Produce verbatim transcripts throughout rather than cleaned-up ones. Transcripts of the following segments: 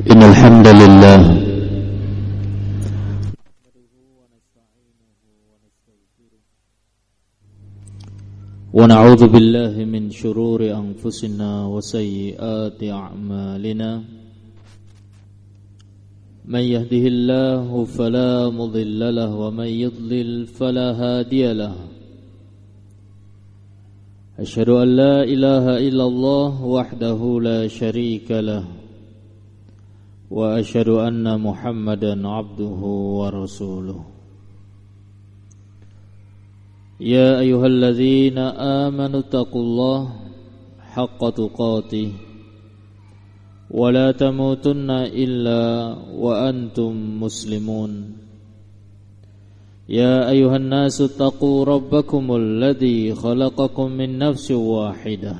إن الحمد لله ونعوذ بالله من شرور أنفسنا وسيئات أعمالنا من يهده الله فلا مضل له ومن يضلل فلا هادي له أشهد أن لا إله إلا الله وحده لا شريك له وأشهد أن محمدا عبده ورسوله يا أيها الذين آمنوا اتقوا الله حق تقاته ولا تموتن إلا وأنتم مسلمون يا أيها الناس اتقوا ربكم الذي خلقكم من نفس واحدة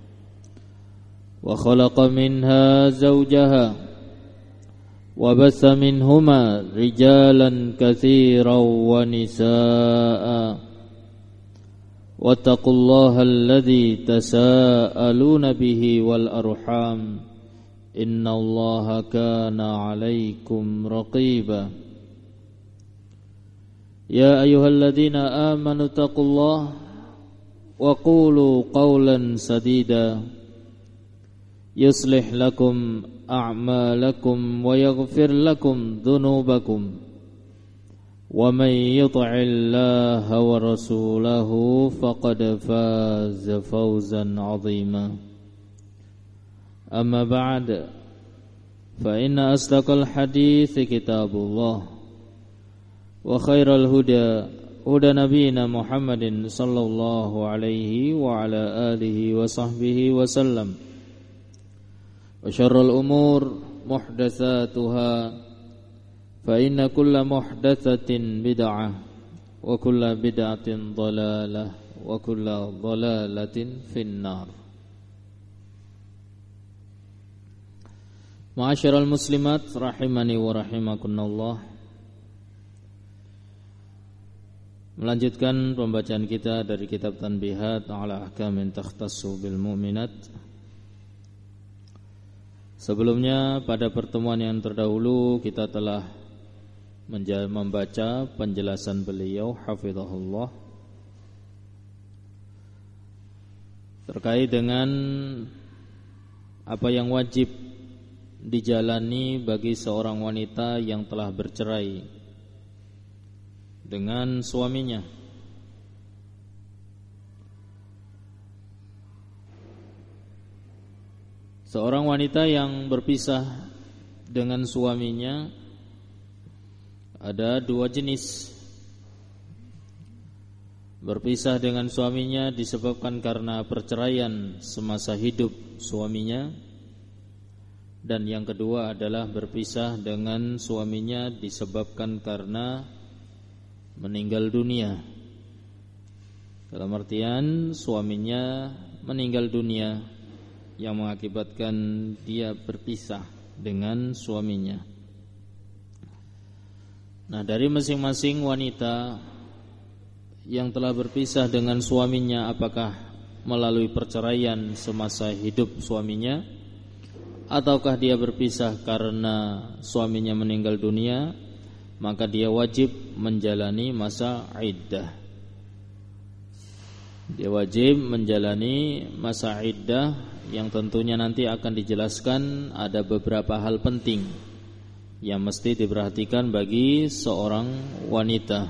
وخلق منها زوجها وبث منهما رجالا كثيرا ونساء واتقوا الله الذي تساءلون به والأرحام إن الله كان عليكم رقيبا يا أيها الذين آمنوا اتقوا الله وقولوا قولا سديدا يصلح لكم أعمالكم ويغفر لكم ذنوبكم ومن يطع الله ورسوله فقد فاز فوزا عظيما أما بعد فإن أصدق الحديث كتاب الله وخير الهدى هدى نبينا محمد صلى الله عليه وعلى آله وصحبه وسلم وشر الأمور محدثاتها فإن كل محدثة بدعة وكل بدعة ضلالة وكل ضلالة في النار. Ma'asyiral muslimat rahimani wa rahimakumullah. Melanjutkan pembacaan kita dari kitab Tanbihat ala Ahkamin Takhtassu bil Mu'minat. Sebelumnya pada pertemuan yang terdahulu kita telah membaca penjelasan beliau hafizahullah terkait dengan apa yang wajib dijalani bagi seorang wanita yang telah bercerai dengan suaminya. Seorang wanita yang berpisah dengan suaminya ada dua jenis. Berpisah dengan suaminya disebabkan karena perceraian semasa hidup suaminya. Dan yang kedua adalah berpisah dengan suaminya disebabkan karena meninggal dunia. Dalam artian suaminya meninggal dunia yang mengakibatkan dia berpisah dengan suaminya. Nah, dari masing-masing wanita yang telah berpisah dengan suaminya, apakah melalui perceraian semasa hidup suaminya ataukah dia berpisah karena suaminya meninggal dunia, maka dia wajib menjalani masa iddah. Dia wajib menjalani masa iddah yang tentunya nanti akan dijelaskan ada beberapa hal penting yang mesti diperhatikan bagi seorang wanita.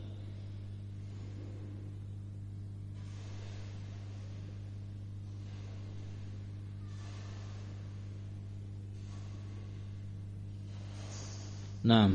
Nah,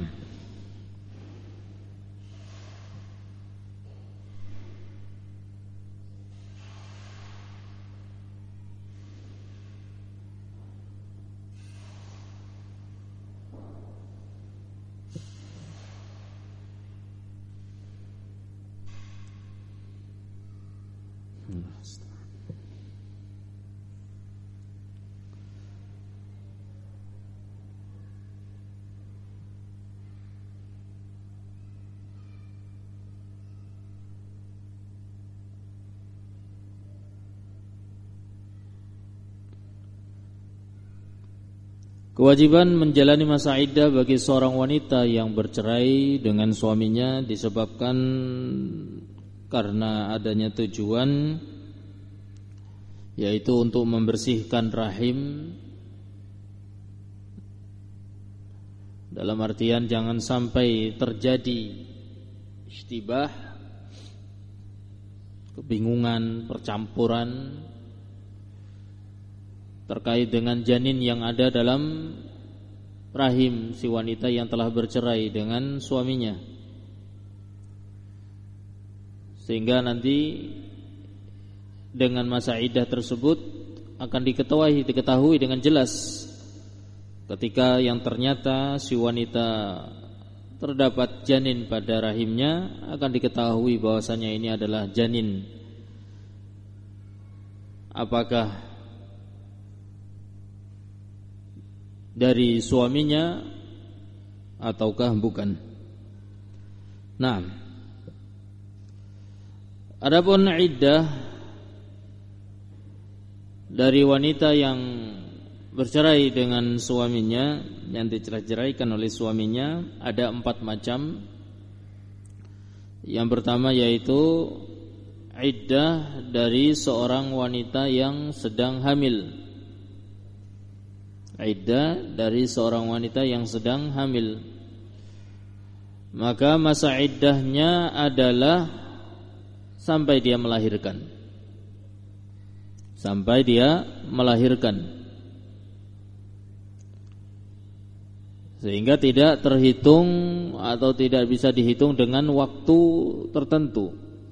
Kewajiban menjalani masa iddah bagi seorang wanita yang bercerai dengan suaminya disebabkan karena adanya tujuan, yaitu untuk membersihkan rahim. Dalam artian jangan sampai terjadi ishtibah, kebingungan, percampuran terkait dengan janin yang ada dalam rahim si wanita yang telah bercerai dengan suaminya, sehingga nanti dengan masa iddah tersebut akan diketahui diketahui dengan jelas ketika yang ternyata si wanita terdapat janin pada rahimnya, akan diketahui bahwasanya ini adalah janin apakah dari suaminya ataukah bukan. Nah, adapun iddah dari wanita yang bercerai dengan suaminya, yang dicerai-ceraikan oleh suaminya, ada empat macam. Yang pertama yaitu iddah dari seorang wanita yang sedang hamil. Iddah dari seorang wanita yang sedang hamil, maka masa iddahnya adalah sampai dia melahirkan. Sampai dia melahirkan, sehingga tidak terhitung atau tidak bisa dihitung dengan waktu tertentu.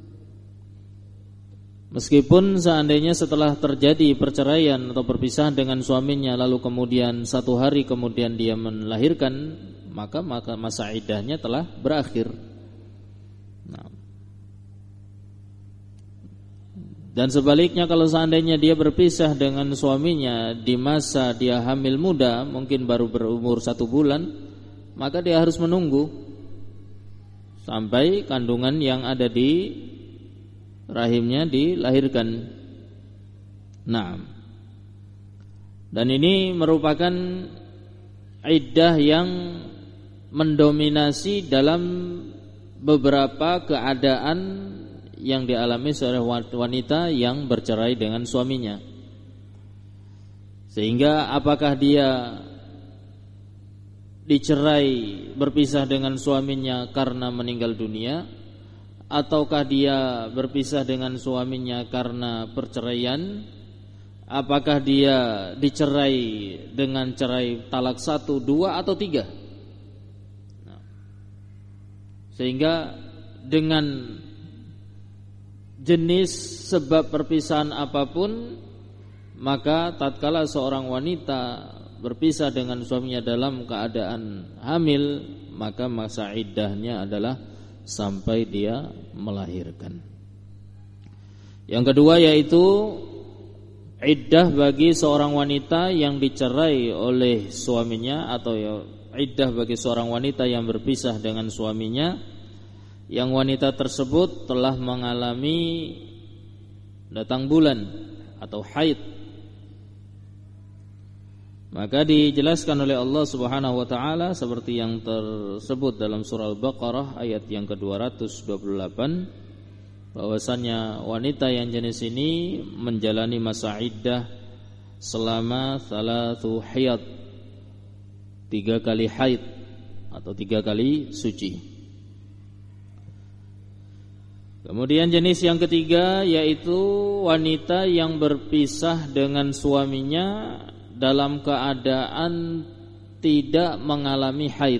Meskipun seandainya setelah terjadi perceraian atau perpisahan dengan suaminya, lalu kemudian satu hari kemudian dia melahirkan, maka maka masa iddahnya telah berakhir. Nah. Dan sebaliknya, kalau seandainya dia berpisah dengan suaminya di masa dia hamil muda, mungkin baru berumur satu bulan, maka dia harus menunggu sampai kandungan yang ada di rahimnya dilahirkan. Nah, dan ini merupakan iddah yang mendominasi dalam beberapa keadaan yang dialami seorang wanita yang bercerai dengan suaminya. Sehingga apakah dia dicerai, berpisah dengan suaminya karena meninggal dunia, ataukah dia berpisah dengan suaminya karena perceraian, apakah dia dicerai dengan cerai talak satu, dua, atau tiga. Nah, sehingga dengan jenis sebab perpisahan apapun, maka tatkala seorang wanita berpisah dengan suaminya dalam keadaan hamil, maka masa iddahnya adalah sampai dia melahirkan. Yang kedua yaitu iddah bagi seorang wanita yang dicerai oleh suaminya, atau iddah bagi seorang wanita yang berpisah dengan suaminya, yang wanita tersebut telah mengalami datang bulan atau haid. Maka dijelaskan oleh Allah Subhanahu wa taala seperti yang tersebut dalam surah Al-Baqarah ayat yang ke dua ratus dua puluh delapan, bahwasannya wanita yang jenis ini menjalani masa iddah selama salatu haid, tiga kali haid atau tiga kali suci. Kemudian jenis yang ketiga yaitu wanita yang berpisah dengan suaminya dalam keadaan tidak mengalami haid.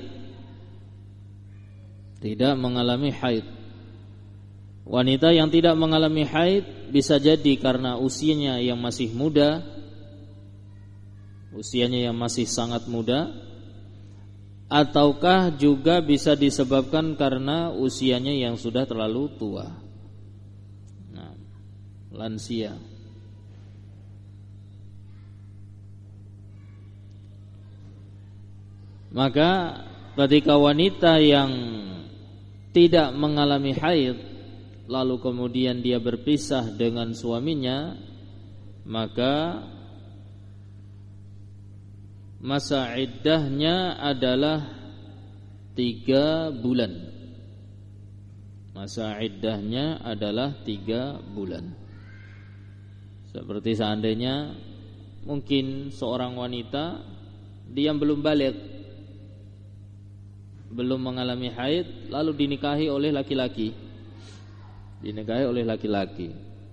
Tidak mengalami haid. Wanita yang tidak mengalami haid bisa jadi karena usianya yang masih muda, usianya yang masih sangat muda, ataukah juga bisa disebabkan karena usianya yang sudah terlalu tua. Nah, lansia. Maka ketika wanita yang tidak mengalami haid lalu kemudian dia berpisah dengan suaminya, maka masa iddahnya adalah tiga bulan. Masa iddahnya adalah tiga bulan. Seperti seandainya mungkin seorang wanita dia belum baligh, belum mengalami haid, lalu dinikahi oleh laki-laki. Dinikahi oleh laki-laki.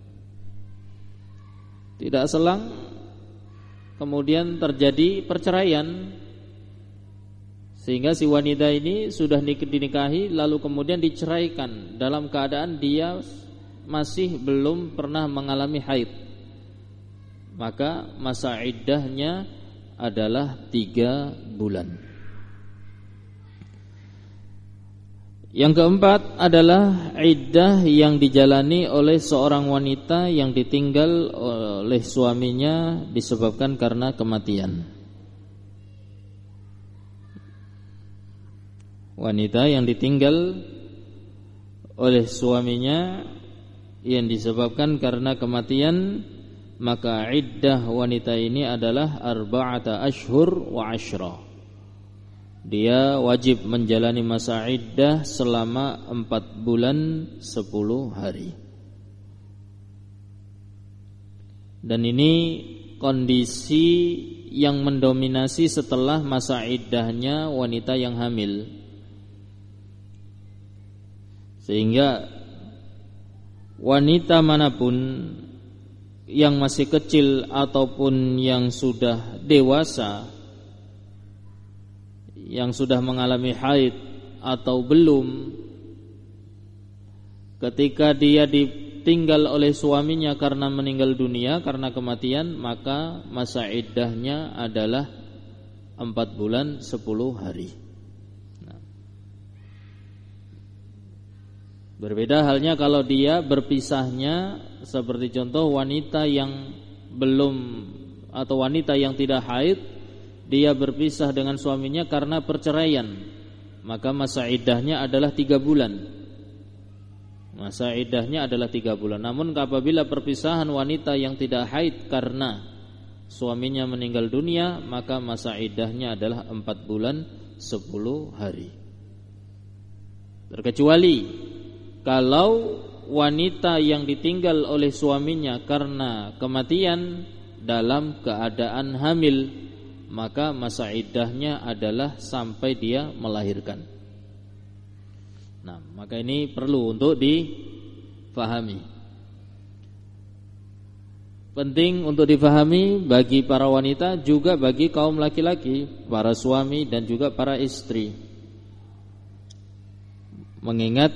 Tidak selang kemudian terjadi perceraian, sehingga si wanita ini sudah dinikahi lalu kemudian diceraikan dalam keadaan dia masih belum pernah mengalami haid. Maka masa iddahnya adalah tiga bulan. Yang keempat adalah iddah yang dijalani oleh seorang wanita yang ditinggal oleh suaminya disebabkan karena kematian. Wanita yang ditinggal oleh suaminya yang disebabkan karena kematian, maka iddah wanita ini adalah arba'ata ashhur wa ashra. Dia wajib menjalani masa iddah selama empat bulan sepuluh hari. Dan ini kondisi yang mendominasi setelah masa iddahnya wanita yang hamil. Sehingga wanita manapun yang masih kecil ataupun yang sudah dewasa, yang sudah mengalami haid atau belum, ketika dia ditinggal oleh suaminya karena meninggal dunia, karena kematian, maka masa iddahnya adalah empat bulan sepuluh hari. Nah, berbeda halnya kalau dia berpisahnya, seperti contoh wanita yang belum atau wanita yang tidak haid, dia berpisah dengan suaminya karena perceraian, maka masa iddahnya adalah tiga bulan. Masa iddahnya adalah tiga bulan. Namun apabila perpisahan wanita yang tidak haid karena suaminya meninggal dunia, maka masa iddahnya adalah empat bulan sepuluh hari. Terkecuali kalau wanita yang ditinggal oleh suaminya karena kematian dalam keadaan hamil, maka masa iddahnya adalah sampai dia melahirkan. Nah, maka ini perlu untuk difahami. Penting untuk difahami bagi para wanita, juga bagi kaum laki-laki, para suami dan juga para istri. Mengingat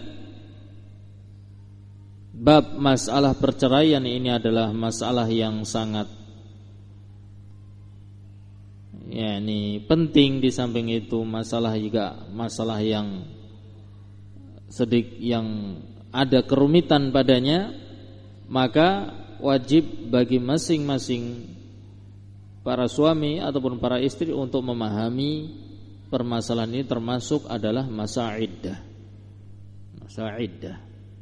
bab masalah perceraian ini adalah masalah yang sangat ya, ini penting. Di samping itu masalah juga masalah yang sedikit yang ada kerumitan padanya, maka wajib bagi masing-masing para suami ataupun para istri untuk memahami permasalahan ini, termasuk adalah masa iddah. Masa iddah.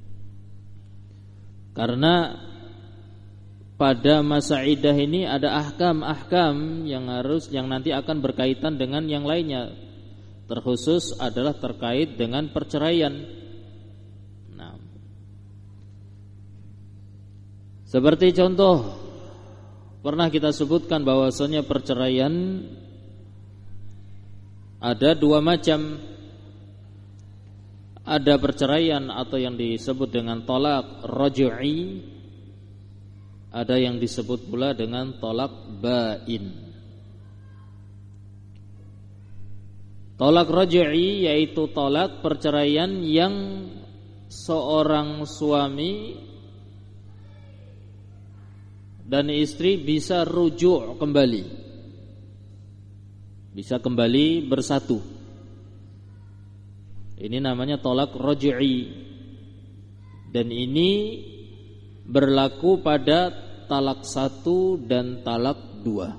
Karena pada masa iddah ini ada ahkam-ahkam yang harus yang nanti akan berkaitan dengan yang lainnya. Terkhusus adalah terkait dengan perceraian. Nah, seperti contoh pernah kita sebutkan bahwasanya perceraian ada dua macam. Ada perceraian atau yang disebut dengan tolak raj'i, ada yang disebut pula dengan tolak bain. Tolak raj'i yaitu tolak perceraian yang seorang suami dan istri bisa rujuk kembali, bisa kembali bersatu. Ini namanya tolak raj'i. Dan ini berlaku pada talak satu dan talak dua.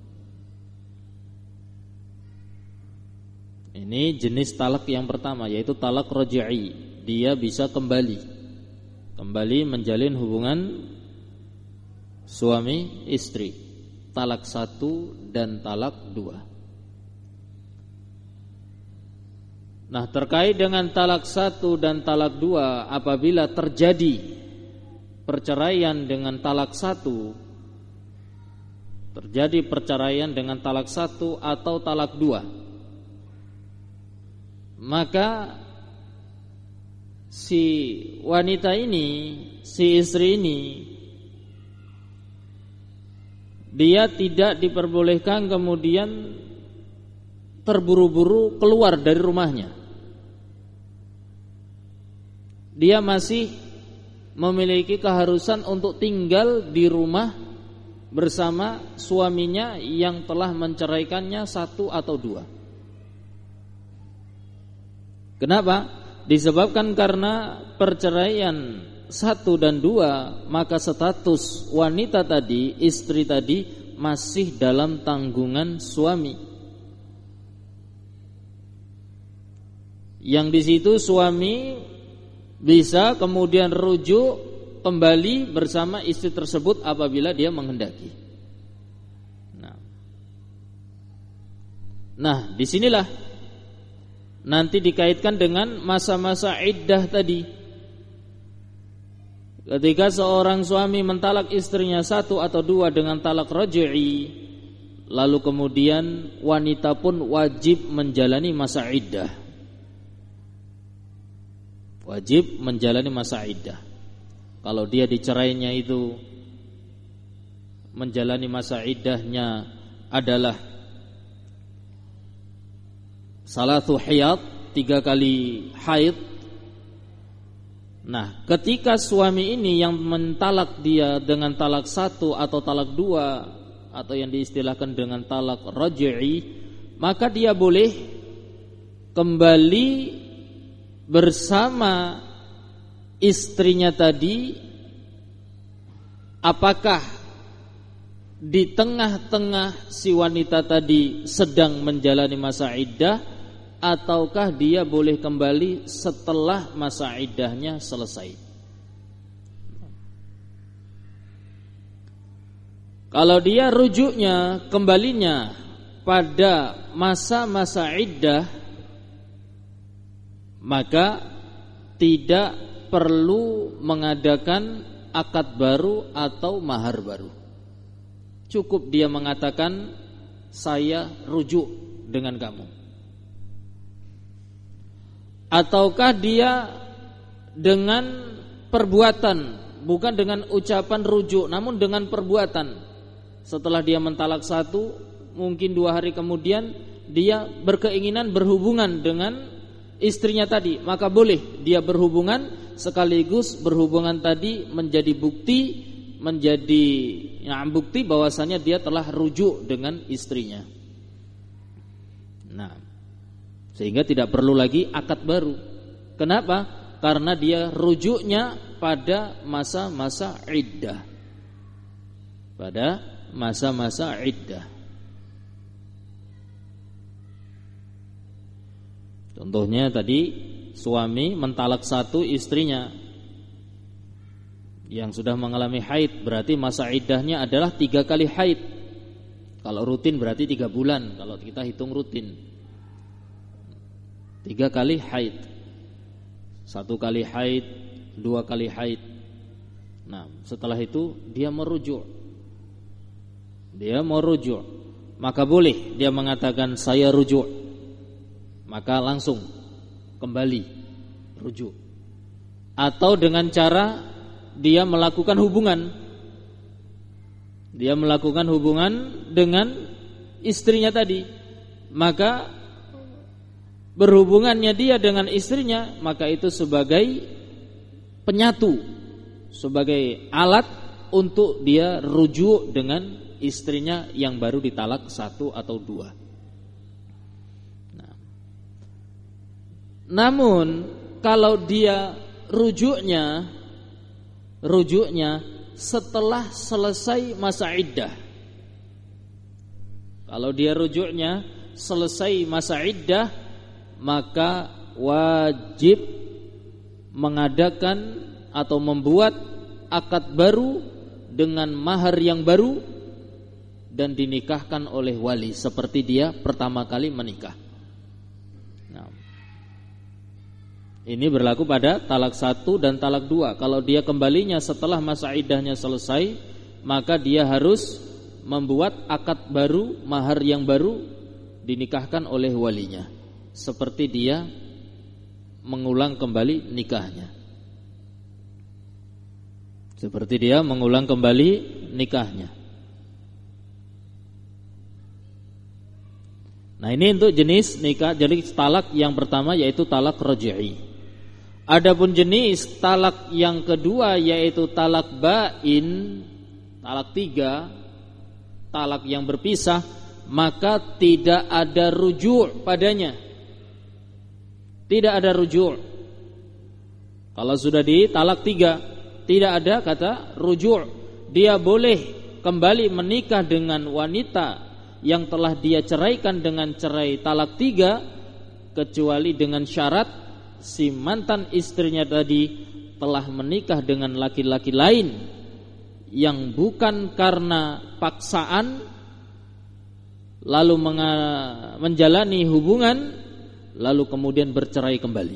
Ini jenis talak yang pertama, yaitu talak raj'i. Dia bisa kembali Kembali menjalin hubungan suami istri, talak satu dan talak dua. Nah, terkait dengan talak satu dan talak dua, apabila terjadi perceraian dengan talak satu, terjadi perceraian dengan talak satu atau talak dua, maka si wanita ini, si istri ini, dia tidak diperbolehkan kemudian terburu-buru keluar dari rumahnya. Dia masih memiliki keharusan untuk tinggal di rumah bersama suaminya yang telah menceraikannya satu atau dua. Kenapa? Disebabkan karena perceraian satu dan dua, maka status wanita tadi, istri tadi, masih dalam tanggungan suami. Yang di situ suami bisa kemudian rujuk kembali bersama istri tersebut apabila dia menghendaki. Nah, nah disinilah nanti dikaitkan dengan masa-masa iddah tadi. Ketika seorang suami mentalak istrinya satu atau dua dengan talak raj'i, lalu kemudian wanita pun wajib menjalani masa iddah. Wajib menjalani masa iddah. Kalau dia dicerainya itu menjalani masa iddahnya adalah salatu hiyad, tiga kali haid. Nah, ketika suami ini yang mentalak dia dengan talak satu atau talak dua, atau yang diistilahkan dengan talak raj'i, maka dia boleh kembali bersama istrinya tadi. Apakah di tengah-tengah si wanita tadi sedang menjalani masa iddah, ataukah dia boleh kembali setelah masa iddahnya selesai? Kalau dia rujuknya, kembalinya pada masa-masa iddah, maka tidak perlu mengadakan akad baru atau mahar baru. Cukup dia mengatakan, saya rujuk dengan kamu. Ataukah dia dengan perbuatan, bukan dengan ucapan rujuk, namun dengan perbuatan. Setelah dia mentalak satu, mungkin dua hari kemudian dia berkeinginan berhubungan dengan istrinya tadi, maka boleh dia berhubungan, sekaligus berhubungan tadi menjadi bukti, menjadi ya, bukti bahwasanya dia telah rujuk dengan istrinya. Nah, sehingga tidak perlu lagi akad baru. Kenapa? Karena dia rujuknya pada masa-masa iddah. Pada masa-masa iddah. Contohnya tadi suami mentalak satu istrinya yang sudah mengalami haid, berarti masa iddahnya adalah tiga kali haid. Kalau rutin berarti tiga bulan, kalau kita hitung rutin. Tiga kali haid. Satu kali haid, dua kali haid. Nah, setelah itu dia merujuk. Dia merujuk. Maka boleh dia mengatakan saya rujuk. Maka langsung kembali rujuk. Atau dengan cara dia melakukan hubungan. Dia melakukan hubungan dengan istrinya tadi. Maka berhubungannya dia dengan istrinya, maka itu sebagai penyatu, sebagai alat untuk dia rujuk dengan istrinya yang baru ditalak satu atau dua. Namun kalau dia rujuknya rujuknya setelah selesai masa iddah, kalau dia rujuknya selesai masa iddah, maka wajib mengadakan atau membuat akad baru dengan mahar yang baru dan dinikahkan oleh wali seperti dia pertama kali menikah. Nah, Ini berlaku pada talak satu dan talak dua. Kalau dia kembalinya setelah masa iddahnya selesai, maka dia harus membuat akad baru, mahar yang baru, dinikahkan oleh walinya, seperti dia mengulang kembali nikahnya. Seperti dia mengulang kembali nikahnya. Nah, ini untuk jenis nikah, jadi talak yang pertama yaitu talak raj'i. Adapun jenis talak yang kedua yaitu talak bain, talak tiga, talak yang berpisah, maka tidak ada rujuk padanya. Tidak ada rujuk. Kalau sudah di talak tiga, tidak ada kata rujuk. Dia boleh kembali menikah dengan wanita yang telah dia ceraikan dengan cerai talak tiga, kecuali dengan syarat si mantan istrinya tadi telah menikah dengan laki-laki lain yang bukan karena paksaan, lalu menjalani hubungan, lalu kemudian bercerai kembali.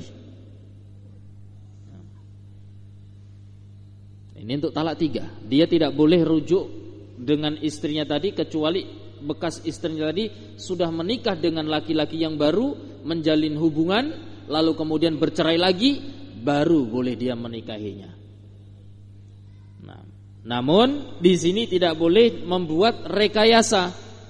Ini untuk talak tiga. Dia tidak boleh rujuk dengan istrinya tadi kecuali bekas istrinya tadi sudah menikah dengan laki-laki yang baru, menjalin hubungan, lalu kemudian bercerai lagi, baru boleh dia menikahinya. Nah, namun di sini tidak boleh membuat rekayasa.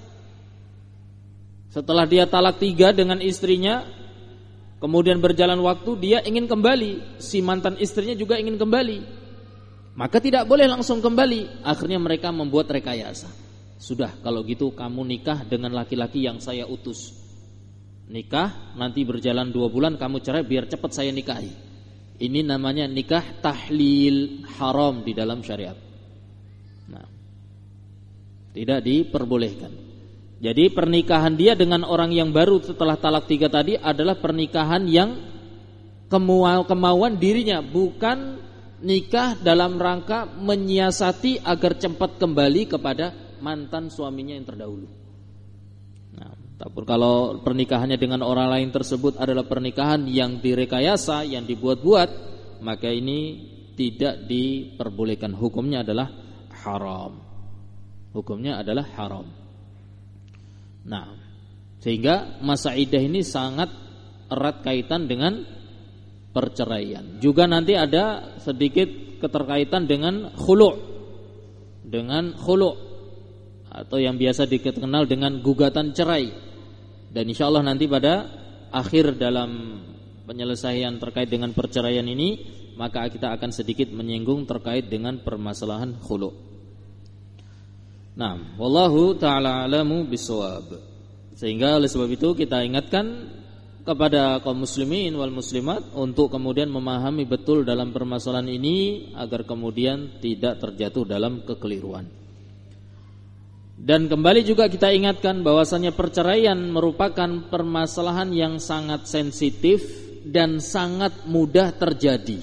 Setelah dia talak tiga dengan istrinya, kemudian berjalan waktu, dia ingin kembali, si mantan istrinya juga ingin kembali, maka tidak boleh langsung kembali. Akhirnya mereka membuat rekayasa. Sudah, kalau gitu kamu nikah dengan laki-laki yang saya utus. Nikah, nanti berjalan dua bulan kamu cerai biar cepat saya nikahi. Ini namanya nikah tahlil, haram di dalam syariat. Nah, tidak diperbolehkan. Jadi pernikahan dia dengan orang yang baru setelah talak tiga tadi adalah pernikahan yang kemauan dirinya, bukan nikah dalam rangka menyiasati agar cepat kembali kepada mantan suaminya yang terdahulu. Nah, tapi kalau pernikahannya dengan orang lain tersebut adalah pernikahan yang direkayasa, yang dibuat-buat, maka ini tidak diperbolehkan. Hukumnya adalah haram. Hukumnya adalah haram. Nah, sehingga masa iddah ini sangat erat kaitan dengan perceraian. Juga nanti ada sedikit keterkaitan dengan khulu', dengan khulu', atau yang biasa dikenal dengan gugatan cerai. Dan insya Allah nanti pada akhir dalam penyelesaian terkait dengan perceraian ini, maka kita akan sedikit menyinggung terkait dengan permasalahan khulu'. Nah, wallahu ta'ala alamu bisawab. Sehingga oleh sebab itu kita ingatkan kepada kaum muslimin wal muslimat untuk kemudian memahami betul dalam permasalahan ini agar kemudian tidak terjatuh dalam kekeliruan. Dan kembali juga kita ingatkan bahwasanya perceraian merupakan permasalahan yang sangat sensitif dan sangat mudah terjadi.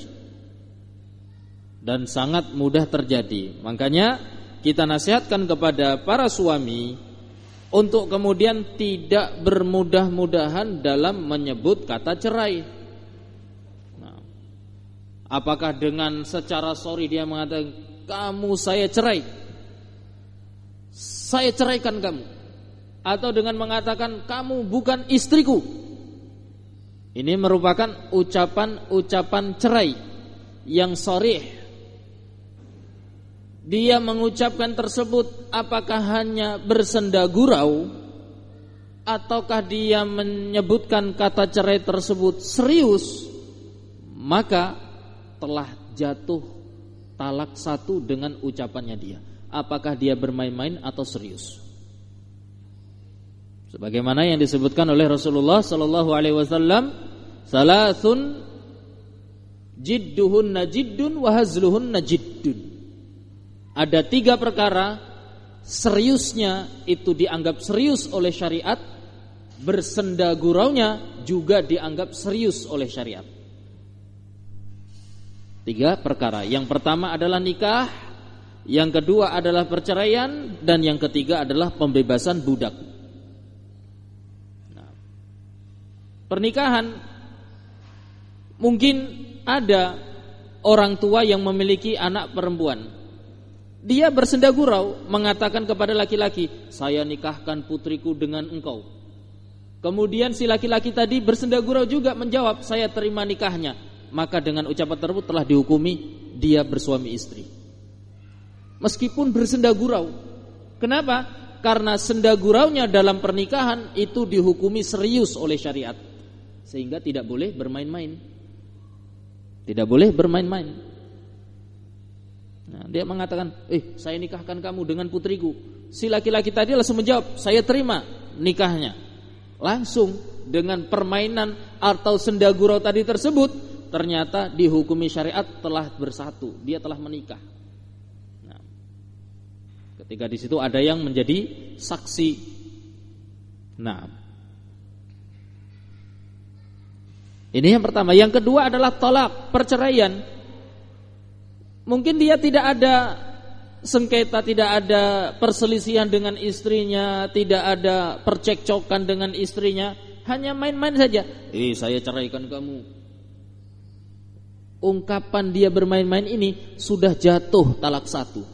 Dan sangat mudah terjadi. Makanya kita nasihatkan kepada para suami untuk kemudian tidak bermudah-mudahan dalam menyebut kata cerai. Nah, apakah dengan secara sorry dia mengatakan, kamu saya cerai, saya ceraikan kamu, atau dengan mengatakan kamu bukan istriku. Ini merupakan ucapan-ucapan cerai yang sharih. Dia mengucapkan tersebut apakah hanya bersenda gurau, ataukah dia menyebutkan kata cerai tersebut serius, maka telah jatuh talak satu dengan ucapannya dia. Apakah dia bermain-main atau serius? Sebagaimana yang disebutkan oleh Rasulullah sallallahu alaihi wasallam, salasun jidduhunna jiddun wa hazluhunna jiddun. Ada tiga perkara seriusnya itu dianggap serius oleh syariat, bersenda guraunya juga dianggap serius oleh syariat. Tiga perkara. Yang pertama adalah nikah, yang kedua adalah perceraian, dan yang ketiga adalah pembebasan budak. Nah, pernikahan Mungkin ada orang tua yang memiliki anak perempuan. Dia bersenda gurau mengatakan kepada laki-laki, "Saya nikahkan putriku dengan engkau." Kemudian si laki-laki tadi bersenda gurau juga menjawab, "Saya terima nikahnya." Maka dengan ucapan tersebut telah dihukumi dia bersuami istri. Meskipun bersenda gurau. Kenapa? Karena senda guraunya dalam pernikahan itu dihukumi serius oleh syariat. Sehingga tidak boleh bermain-main. Tidak boleh bermain-main. Nah, dia mengatakan, "Eh, saya nikahkan kamu dengan putriku." Si laki-laki tadi langsung menjawab, "Saya terima nikahnya." Langsung dengan permainan atau senda gurau tadi tersebut, ternyata dihukumi syariat telah bersatu, dia telah menikah. Nah, ketika di situ ada yang menjadi saksi. Nah, ini yang pertama. Yang kedua adalah talak, perceraian. Mungkin dia tidak ada sengketa, tidak ada perselisihan dengan istrinya, tidak ada percekcokan dengan istrinya, hanya main-main saja. "Eh, saya ceraikan kamu." Ungkapan dia bermain-main ini sudah jatuh talak satu.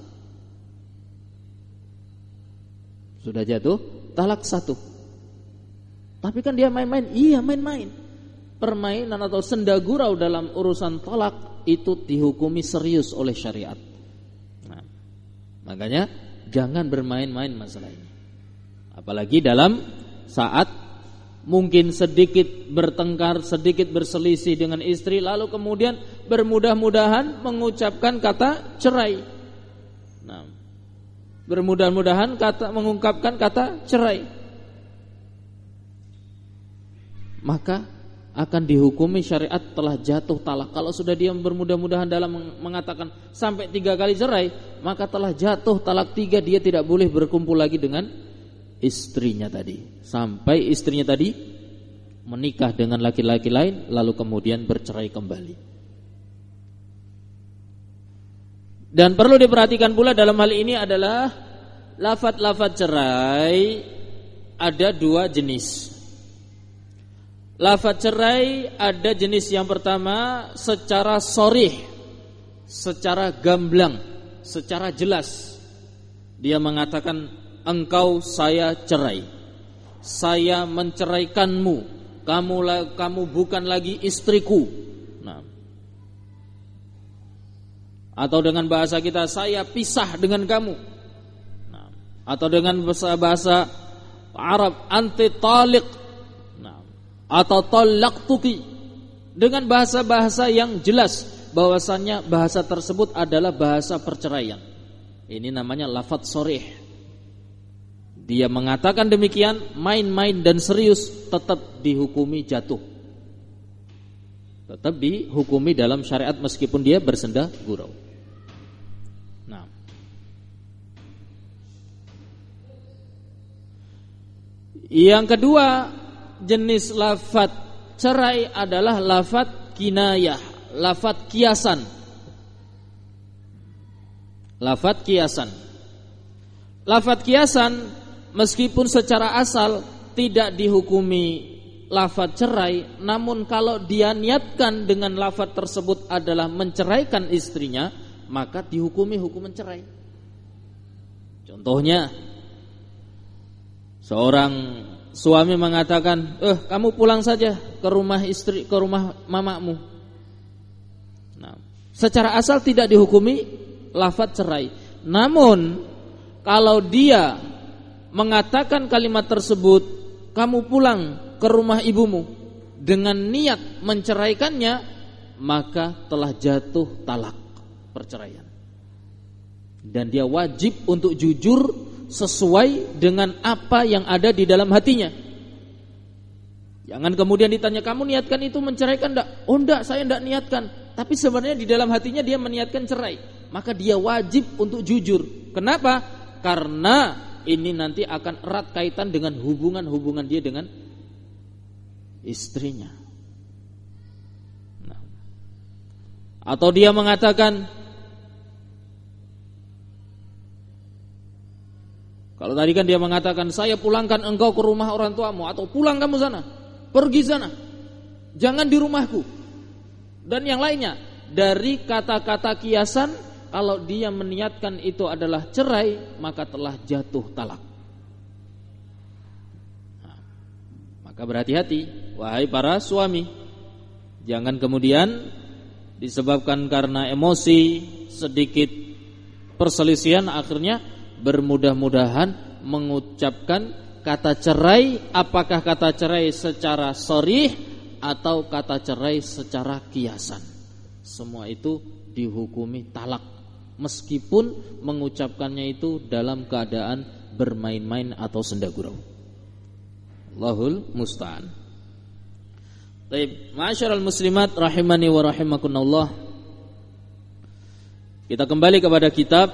Sudah jatuh talak satu. Tapi kan dia main-main, iya main-main. Permainan atau senda gurau dalam urusan talak itu dihukumi serius oleh syariat. Nah, makanya jangan bermain-main masalah ini. Apalagi dalam saat mungkin sedikit bertengkar, sedikit berselisih dengan istri, lalu kemudian bermudah-mudahan mengucapkan kata cerai. Nah, bermudah-mudahan kata mengungkapkan kata cerai, maka akan dihukumi syariat telah jatuh talak. Kalau sudah dia bermudah-mudahan dalam mengatakan sampai tiga kali cerai, maka telah jatuh talak tiga, dia tidak boleh berkumpul lagi dengan istrinya tadi sampai istrinya tadi menikah dengan laki-laki lain, lalu kemudian bercerai kembali. Dan perlu diperhatikan pula dalam hal ini adalah lafaz-lafaz cerai ada dua jenis. Lafaz cerai ada jenis yang pertama secara sharih, secara gamblang, secara jelas. Dia mengatakan, "Engkau saya cerai. Saya menceraikanmu. Kamu kamu bukan lagi istriku." Nah. Atau dengan bahasa kita, "Saya pisah dengan kamu." Nah. Atau dengan bahasa bahasa Arab, "Anti taliq." Atau talaqtuki, dengan bahasa-bahasa yang jelas bahwasannya bahasa tersebut adalah bahasa perceraian. Ini namanya lafaz sharih. Dia mengatakan demikian, main-main dan serius tetap dihukumi jatuh. Tetap dihukumi dalam syariat meskipun dia bersenda gurau. Nah, yang kedua jenis lafaz cerai adalah lafaz kinayah, lafaz kiasan. Lafaz kiasan. Lafaz kiasan meskipun secara asal tidak dihukumi lafaz cerai, namun kalau dia niatkan dengan lafaz tersebut adalah menceraikan istrinya, maka dihukumi hukuman cerai. Contohnya, seorang suami mengatakan, "Eh, kamu pulang saja ke rumah istri, ke rumah mamamu." Nah, secara asal tidak dihukumi lafaz cerai. Namun kalau dia mengatakan kalimat tersebut, "Kamu pulang ke rumah ibumu," dengan niat menceraikannya, maka telah jatuh talak perceraian. Dan dia wajib untuk jujur sesuai dengan apa yang ada di dalam hatinya. Jangan kemudian ditanya, "Kamu niatkan itu menceraikan enggak?" "Oh enggak, saya enggak niatkan." Tapi sebenarnya di dalam hatinya dia meniatkan cerai. Maka dia wajib untuk jujur. Kenapa? Karena ini nanti akan erat kaitan dengan hubungan-hubungan dia dengan istrinya. Nah. Atau dia mengatakan, kalau tadi kan dia mengatakan, "Saya pulangkan engkau ke rumah orang tuamu," atau "Pulang kamu sana, pergi sana, jangan di rumahku." dan yang lainnya dari kata-kata kiasan. Kalau dia meniatkan itu adalah cerai, maka telah jatuh talak. Nah, maka berhati-hati wahai para suami, jangan kemudian disebabkan karena emosi sedikit perselisihan akhirnya bermudah-mudahan mengucapkan kata cerai, apakah kata cerai secara sharih atau kata cerai secara kiasan. Semua itu dihukumi talak, meskipun mengucapkannya itu dalam keadaan bermain-main atau senda gurau. Allahul musta'an. Baik, ma'asyiral muslimat rahimani wa rahimakumullah. Kita kembali kepada kitab.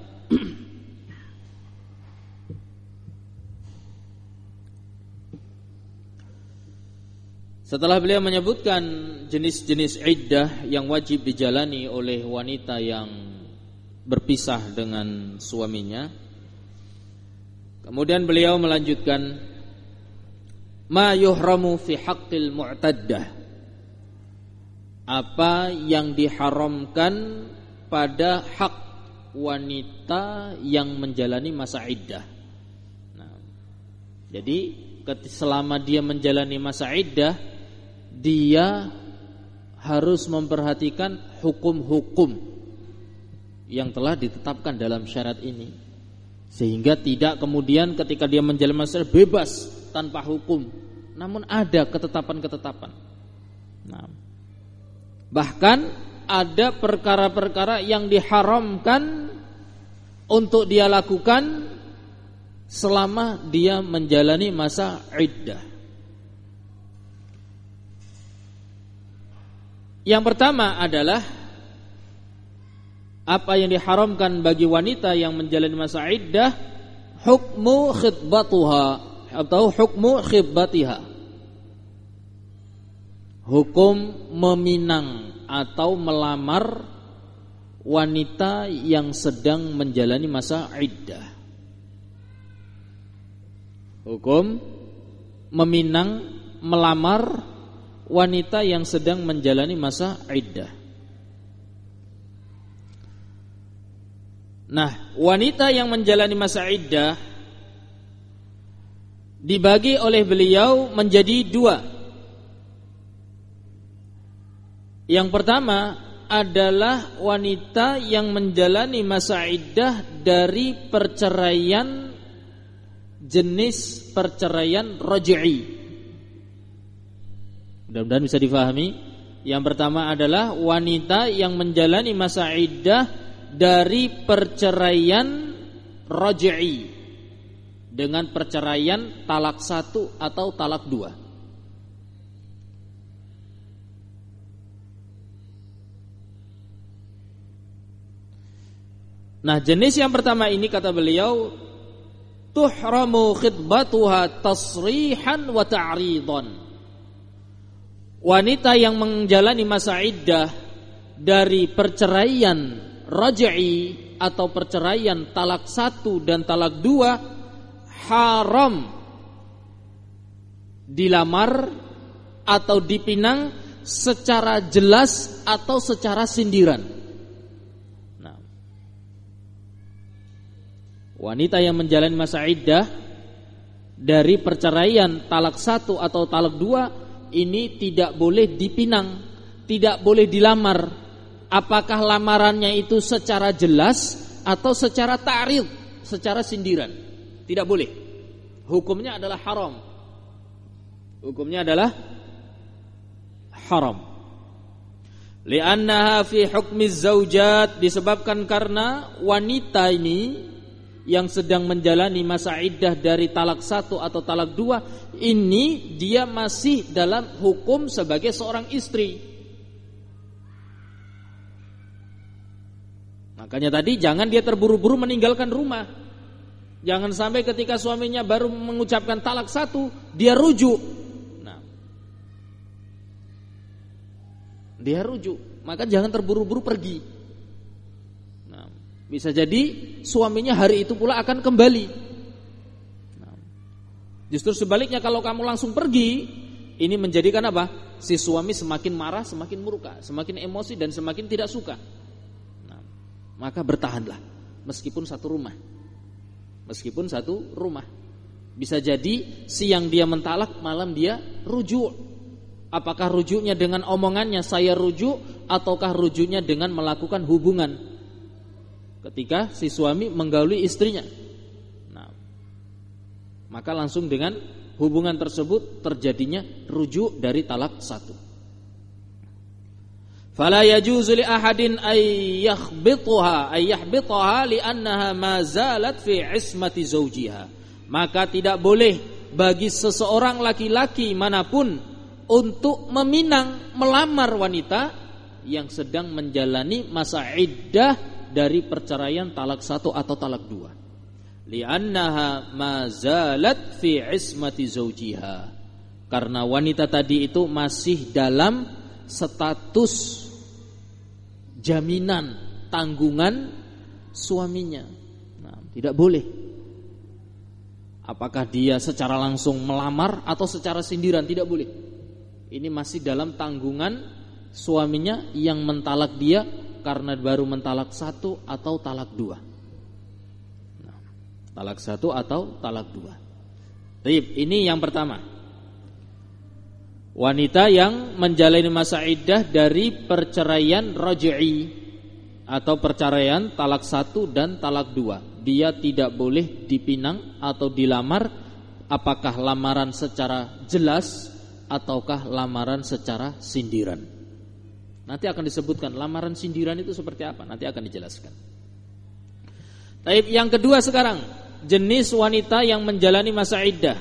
Setelah beliau menyebutkan jenis-jenis iddah yang wajib dijalani oleh wanita yang berpisah dengan suaminya, kemudian beliau melanjutkan ma yuhramu fi haqqil mu'taddah, apa yang diharamkan pada hak wanita yang menjalani masa iddah. Nah, jadi selama dia menjalani masa iddah, dia harus memperhatikan hukum-hukum yang telah ditetapkan dalam syarat ini, sehingga tidak kemudian ketika dia menjalani masa bebas tanpa hukum, namun ada ketetapan-ketetapan. Nah, bahkan ada perkara-perkara yang diharamkan untuk dia lakukan selama dia menjalani masa iddah. Yang pertama adalah apa yang diharamkan bagi wanita yang menjalani masa iddah, hukmu khitbatuha atau hukmu khitbatiha, hukum meminang atau melamar wanita yang sedang menjalani masa iddah. Hukum meminang, melamar wanita yang sedang menjalani masa iddah. Nah, wanita yang menjalani masa iddah dibagi oleh beliau menjadi dua. Yang pertama adalah wanita yang menjalani masa iddah dari perceraian jenis perceraian raj'i. Mudah-mudahan bisa difahami. Yang pertama adalah wanita yang menjalani masa iddah dari perceraian raj'i, dengan perceraian talak satu atau talak dua. Nah, jenis yang pertama ini kata beliau, tuhramu khitbatuha tasrihan wa ta'ridan. Wanita yang menjalani masa iddah dari perceraian raj'i atau perceraian talak satu dan talak dua, haram dilamar atau dipinang secara jelas atau secara sindiran. Nah, wanita yang menjalani masa iddah dari perceraian talak satu atau talak dua ini tidak boleh dipinang, tidak boleh dilamar. Apakah lamarannya itu secara jelas atau secara ta'rid, secara sindiran? Tidak boleh. Hukumnya adalah haram. Hukumnya adalah haram. Li'annaha fi hukmi zaujat, disebabkan karena wanita ini yang sedang menjalani masa iddah dari talak satu atau talak dua, ini dia masih dalam hukum sebagai seorang istri. Makanya tadi jangan dia terburu-buru meninggalkan rumah. Jangan sampai ketika suaminya baru mengucapkan talak satu, dia rujuk. Nah, dia rujuk, maka jangan terburu-buru pergi. Bisa jadi suaminya hari itu pula akan kembali. Nah, justru sebaliknya kalau kamu langsung pergi, ini menjadikan apa? si suami semakin marah, semakin murka, semakin emosi dan semakin tidak suka. Nah, maka bertahanlah meskipun satu rumah. Meskipun satu rumah. Bisa jadi siang dia mentalak, malam dia rujuk. Apakah rujuknya dengan omongannya saya rujuk, ataukah rujuknya dengan melakukan hubungan ketika si suami menggauli istrinya. Nah, maka langsung dengan hubungan tersebut terjadinya rujuk dari talak satu. Fala yajuzu li ahadin ay yakhbituha ay yahbitaha li'annaha ma zalat fi ismati zawjiha. Maka tidak boleh bagi seseorang laki-laki manapun untuk meminang, melamar wanita yang sedang menjalani masa iddah dari perceraian talak satu atau talak dua. Li'annaha ma zalat fi ismati zawjiha. Karena wanita tadi itu masih dalam status jaminan, tanggungan suaminya. Nah, tidak boleh. Apakah dia secara langsung melamar atau secara sindiran, tidak boleh. Ini masih dalam tanggungan suaminya yang mentalak dia karena baru mentalak satu atau talak dua. Nah, talak satu atau talak dua. Baik, ini yang pertama. Wanita yang menjalani masa iddah dari perceraian raj'i atau perceraian talak satu dan talak dua, dia tidak boleh dipinang atau dilamar, apakah lamaran secara jelas ataukah lamaran secara sindiran. Nanti akan disebutkan lamaran sindiran itu seperti apa, nanti akan dijelaskan. Taib yang kedua sekarang, jenis wanita yang menjalani masa iddah,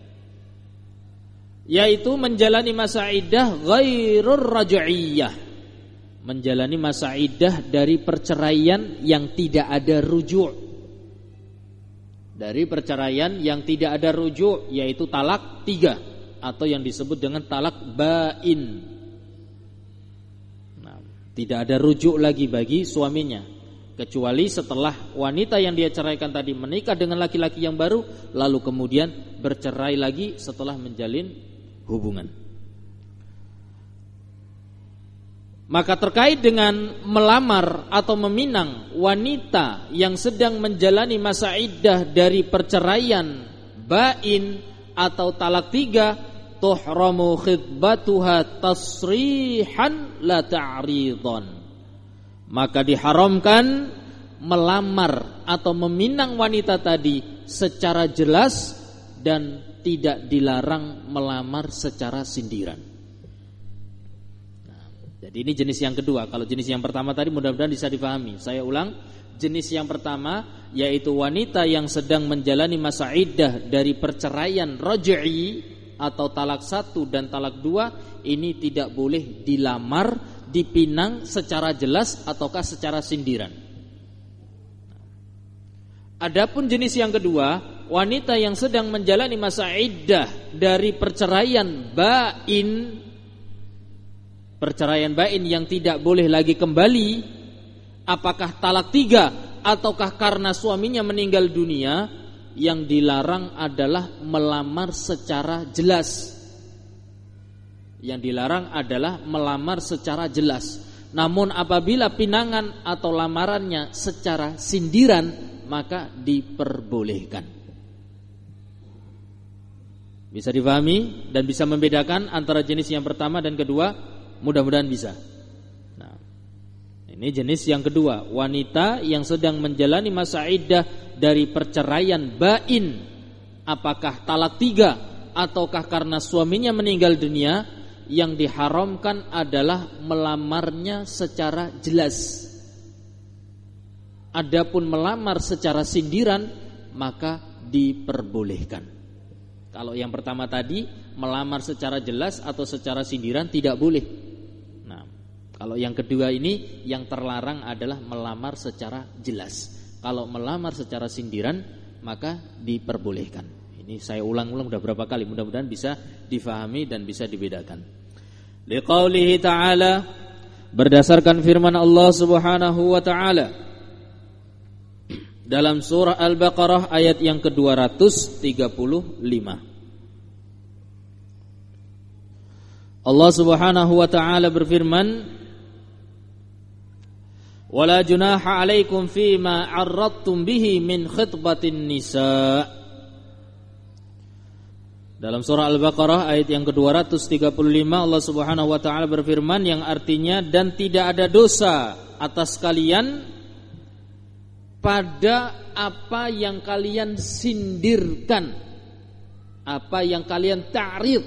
yaitu menjalani masa iddah ghairur raj'iyah, menjalani masa iddah dari perceraian yang tidak ada rujuk. Dari perceraian yang tidak ada rujuk, yaitu talak tiga atau yang disebut dengan talak bain. Nah, tidak ada rujuk lagi bagi suaminya, kecuali setelah wanita yang dia ceraikan tadi menikah dengan laki-laki yang baru, lalu kemudian bercerai lagi setelah menjalin hubungan. Maka terkait dengan melamar atau meminang wanita yang sedang menjalani masa iddah dari perceraian bain atau talak tiga, tuhramu khidbatuha tasrihan la ta'ridhan. Maka diharamkan melamar atau meminang wanita tadi secara jelas dan tidak dilarang melamar secara sindiran. Nah, jadi ini jenis yang kedua. Kalau jenis yang pertama tadi mudah-mudahan bisa dipahami. Saya ulang, jenis yang pertama yaitu wanita yang sedang menjalani masa iddah dari perceraian raj'i atau talak satu dan talak dua, ini tidak boleh dilamar, dipinang secara jelas ataukah secara sindiran. Adapun jenis yang kedua, wanita yang sedang menjalani masa iddah dari perceraian bain, perceraian bain yang tidak boleh lagi kembali, apakah talak tiga ataukah karena suaminya meninggal dunia, yang dilarang adalah melamar secara jelas. Yang dilarang adalah melamar secara jelas. Namun apabila pinangan atau lamarannya secara sindiran, maka diperbolehkan. Bisa dipahami dan bisa membedakan antara jenis yang pertama dan kedua? Mudah-mudahan bisa. Nah, ini jenis yang kedua, wanita yang sedang menjalani masa iddah dari perceraian bain, apakah talak tiga ataukah karena suaminya meninggal dunia, yang diharamkan adalah melamarnya secara jelas. Adapun melamar secara sindiran maka diperbolehkan. Kalau yang pertama tadi melamar secara jelas atau secara sindiran tidak boleh. Nah, kalau yang kedua ini yang terlarang adalah melamar secara jelas. Kalau melamar secara sindiran maka diperbolehkan. Ini saya ulang-ulang sudah berapa kali, mudah-mudahan bisa difahami dan bisa dibedakan. Liqaulihi ta'ala, berdasarkan firman Allah Subhanahu wa ta'ala dalam surah Al-Baqarah ayat yang ke dua ratus tiga puluh lima. Allah Subhanahu wa taala berfirman, "Wala junaha 'alaikum fima 'arradtum bihi min khitbatin nisa." Dalam surah Al-Baqarah ayat yang ke-dua ratus tiga puluh lima Allah Subhanahu wa taala berfirman yang artinya, dan tidak ada dosa atas kalian pada apa yang kalian sindirkan, apa yang kalian ta'rid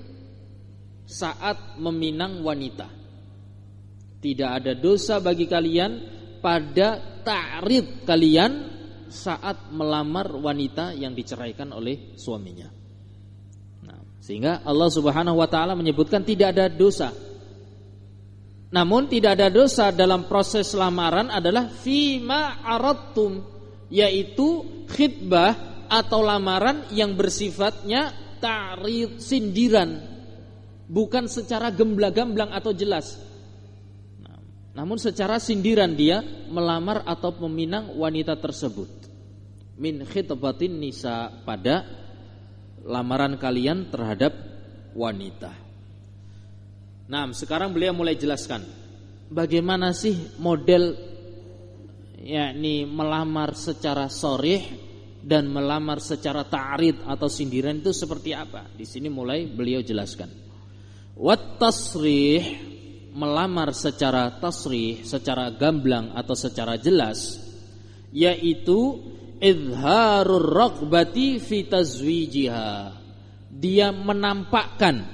saat meminang wanita. Tidak ada dosa bagi kalian pada ta'rid kalian saat melamar wanita yang diceraikan oleh suaminya. Sehingga Allah Subhanahu wa taala menyebutkan tidak ada dosa. Namun tidak ada dosa dalam proses lamaran adalah fima aradtum, yaitu khitbah atau lamaran yang bersifatnya ta'rid, sindiran, bukan secara gamblang-gamblang atau jelas. Nah, namun secara sindiran dia melamar atau meminang wanita tersebut. Min khitbatin nisa, pada lamaran kalian terhadap wanita. Nah, sekarang beliau mulai jelaskan bagaimana sih model yakni melamar secara sharih dan melamar secara ta'rid atau sindiran itu seperti apa. Di sini mulai beliau jelaskan. Wat tasrih, melamar secara tasrih, secara gamblang atau secara jelas, yaitu izharur raghbati fi tazwijiha. Dia menampakkan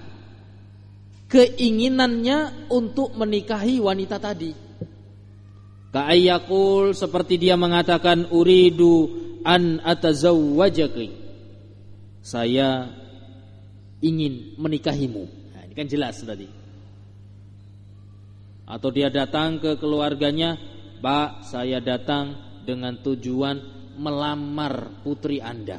keinginannya untuk menikahi wanita tadi. Ka'ayyakul, seperti dia mengatakan, uridu an atazawwajaki, saya ingin menikahimu. Nah, ini kan jelas tadi. Atau dia datang ke keluarganya, Pak, saya datang dengan tujuan melamar putri Anda.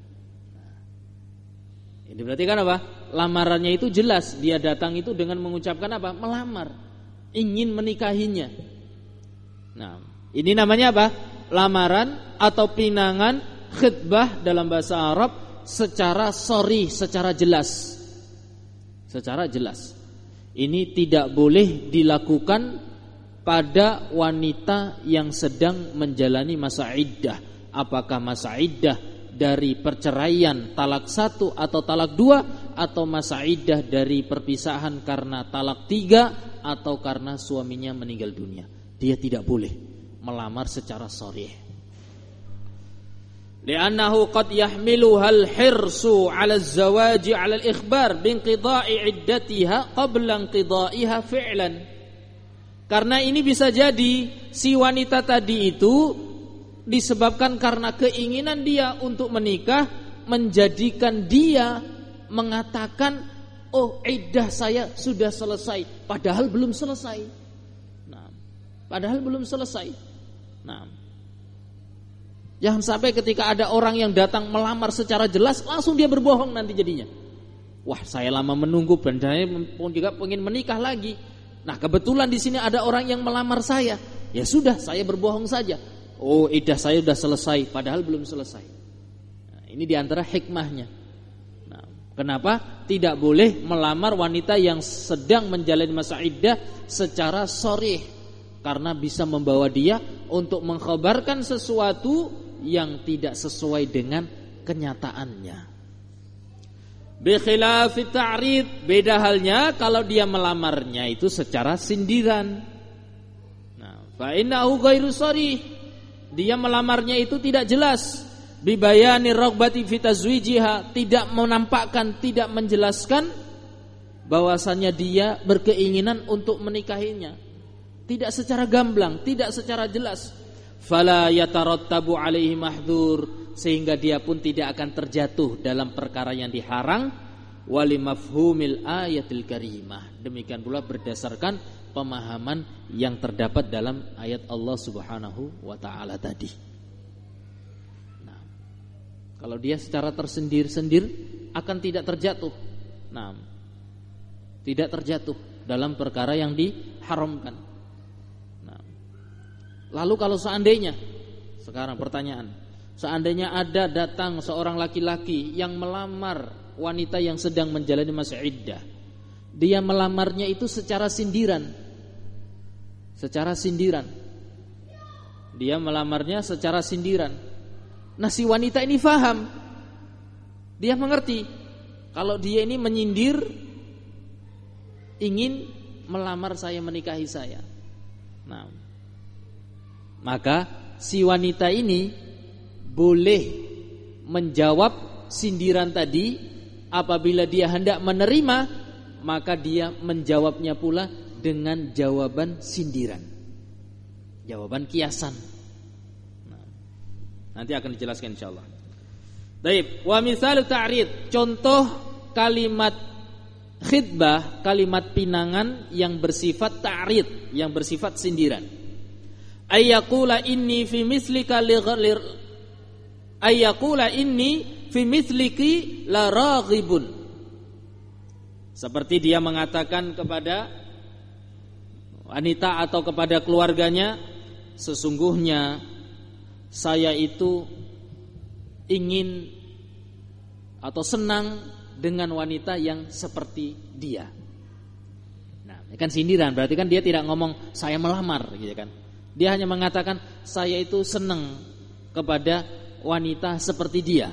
Ini berarti kan apa? Lamarannya itu jelas. Dia datang itu dengan mengucapkan apa? Melamar, ingin menikahinya. Nah, ini namanya apa? Lamaran atau pinangan, khitbah dalam bahasa Arab secara sharih, secara jelas. Secara jelas. Ini tidak boleh dilakukan pada wanita yang sedang menjalani masa iddah. Apakah masa iddah dari perceraian talak satu atau talak dua, atau masa iddah dari perpisahan karena talak tiga, atau karena suaminya meninggal dunia. Dia tidak boleh melamar secara sharih. Li'annahu qad yahmiluha al-hirsu 'ala az-zawaji 'ala al-ikhbar binqida'i iddatiha qabla inqida'iha fi'lan. Karena ini bisa jadi si wanita tadi itu disebabkan karena keinginan dia untuk menikah, menjadikan dia mengatakan, oh, iddah saya sudah selesai, padahal belum selesai. Nah, padahal belum selesai. Nah, jangan sampai ketika ada orang yang datang melamar secara jelas, langsung dia berbohong nanti jadinya. Wah, saya lama menunggu, dan saya pun juga ingin menikah lagi. Nah, kebetulan di sini ada orang yang melamar saya. Ya sudah, saya berbohong saja. Oh, iddah saya sudah selesai, padahal belum selesai. Nah, ini diantara hikmahnya. Nah, kenapa tidak boleh melamar wanita yang sedang menjalani masa iddah secara sharih? Karena bisa membawa dia untuk mengkhabarkan sesuatu yang tidak sesuai dengan kenyataannya. Bi khilafi ta'rid, beda halnya kalau dia melamarnya itu secara sindiran. Nah, fa innahu ghairu sharih. Dia melamarnya itu tidak jelas. Bibayani raghbati fi tazwijiha, tidak menampakkan, tidak menjelaskan bahwasannya dia berkeinginan untuk menikahinya. Tidak secara gamblang, tidak secara jelas. Fala yatarattabu alaihi mahdzur, sehingga dia pun tidak akan terjatuh dalam perkara yang dilarang. Wali mafhumil ayatil karimah, demikian pula berdasarkan pemahaman yang terdapat dalam ayat Allah Subhanahu wa taala tadi. Nah, kalau dia secara tersendir-sendir akan tidak terjatuh. Nah, tidak terjatuh dalam perkara yang diharamkan. Nah, lalu kalau seandainya, sekarang pertanyaan, seandainya ada datang seorang laki-laki yang melamar wanita yang sedang menjalani masa iddah, Dia melamarnya itu secara sindiran. Secara sindiran. Dia melamarnya secara sindiran. Nah, si wanita ini faham. Dia mengerti kalau dia ini menyindir, ingin melamar saya, menikahi saya. Nah, maka si wanita ini boleh menjawab sindiran tadi. Apabila dia hendak menerima, maka dia menjawabnya pula dengan jawaban sindiran, jawaban kiasan. Nah, nanti akan dijelaskan insyaallah. Baik, wa misalu ta'rid, contoh kalimat khidbah, kalimat pinangan yang bersifat ta'rid, yang bersifat sindiran. Ayyaqula inni fi mislika li ghalir ayyaqula inni fi misliki la raghibun. Seperti dia mengatakan kepada wanita atau kepada keluarganya, sesungguhnya saya itu ingin atau senang dengan wanita yang seperti dia. Nah, ini kan sindiran, berarti kan dia tidak ngomong saya melamar gitu kan. Dia hanya mengatakan saya itu senang kepada wanita seperti dia.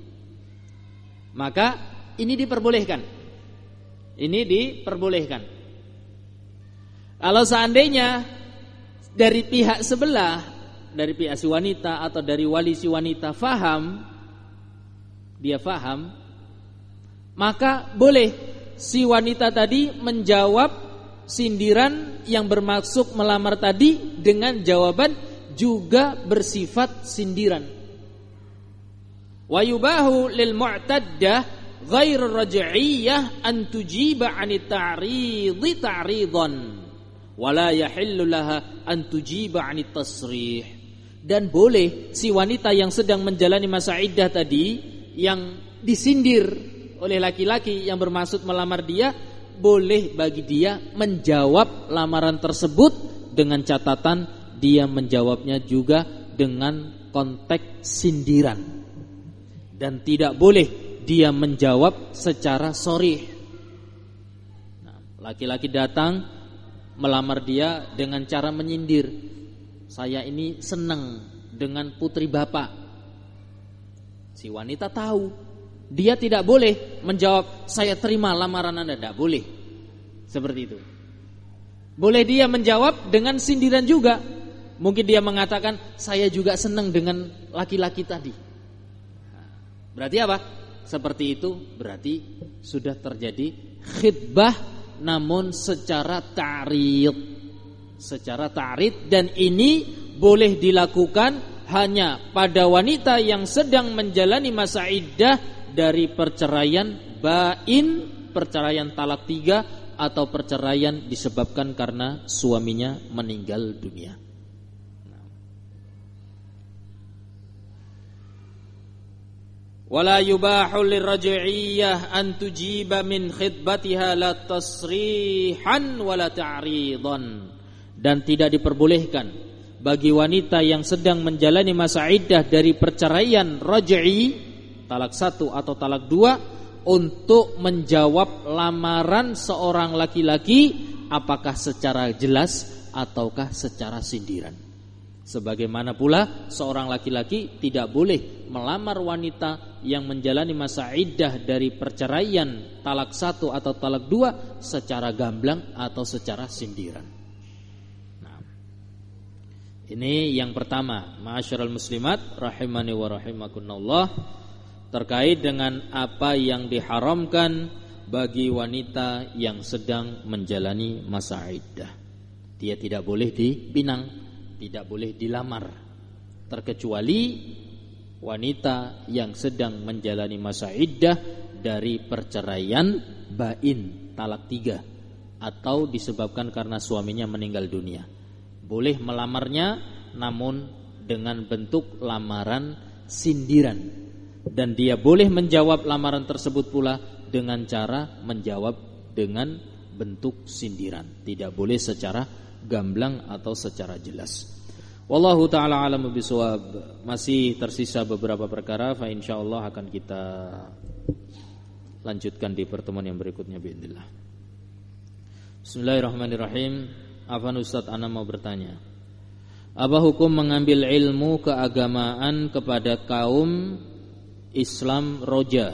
Maka ini diperbolehkan. Ini diperbolehkan. Kalau seandainya dari pihak sebelah, dari pihak si wanita atau dari wali si wanita faham, dia faham, maka boleh si wanita tadi menjawab sindiran yang bermaksud melamar tadi dengan jawaban juga bersifat sindiran. Wa yubahu lil mu'taddah ghair raj'iyyah an tujiba 'ani ta'ridhi ta'ridan wa la yahillu laha an tujiba 'ani tasrih. Dan boleh si wanita yang sedang menjalani masa iddah tadi, yang disindir oleh laki-laki yang bermaksud melamar dia, boleh bagi dia menjawab lamaran tersebut dengan catatan dia menjawabnya juga dengan konteks sindiran, dan tidak boleh dia menjawab secara sharih. Nah, laki-laki datang melamar dia dengan cara menyindir, saya ini senang dengan putri bapak. Si wanita tahu, dia tidak boleh menjawab saya terima lamaran Anda, tidak boleh seperti itu. Boleh dia menjawab dengan sindiran juga. Mungkin dia mengatakan saya juga senang dengan laki-laki tadi. Berarti apa? Seperti itu berarti sudah terjadi khidbah, namun secara ta'rid. Secara ta'rid, dan ini boleh dilakukan hanya pada wanita yang sedang menjalani masa iddah dari perceraian bain, perceraian talak tiga, atau perceraian disebabkan karena suaminya meninggal dunia. Wala yubahu liraj'iyyah an tujiba min khidbatiha la tasrihan wala ta'ridan. Dan tidak diperbolehkan bagi wanita yang sedang menjalani masa iddah dari perceraian raj'i, talak satu atau talak dua, untuk menjawab lamaran seorang laki-laki apakah secara jelas ataukah secara sindiran. Sebagaimana pula seorang laki-laki tidak boleh melamar wanita yang menjalani masa iddah dari perceraian talak satu atau talak dua secara gamblang atau secara sindiran. Nah, ini yang pertama, ma'asyiral muslimat rahimani wa rahimakumullah, terkait dengan apa yang diharamkan bagi wanita yang sedang menjalani masa iddah. Dia tidak boleh dipinang, tidak boleh dilamar, terkecuali wanita yang sedang menjalani masa iddah dari perceraian bain, talak tiga, atau disebabkan karena suaminya meninggal dunia. Boleh melamarnya, namun dengan bentuk lamaran sindiran, dan dia boleh menjawab lamaran tersebut pula dengan cara menjawab dengan bentuk sindiran, tidak boleh secara gamblang atau secara jelas. Wallahu ta'ala a'lamu bishawab. Masih tersisa beberapa perkara, fa insyaallah akan kita lanjutkan di pertemuan yang berikutnya biidznillah. Bismillahirrahmanirrahim. Afan Ustaz, ana mau bertanya. Apa hukum mengambil ilmu keagamaan kepada kaum Islam Roja?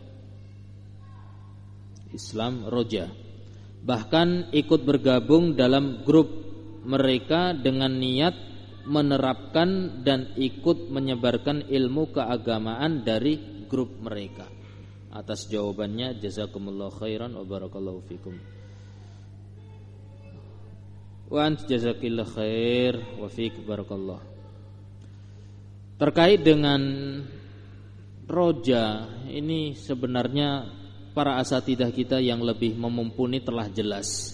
Islam Roja. Bahkan ikut bergabung dalam grup mereka dengan niat menerapkan dan ikut menyebarkan ilmu keagamaan dari grup mereka. Atas jawabannya jazakumullah khairan wa barakallahu fikum. Wa ant jazakillah khair wa fik barakallah. Terkait dengan roja, ini sebenarnya para asatidah kita yang lebih memumpuni telah jelas.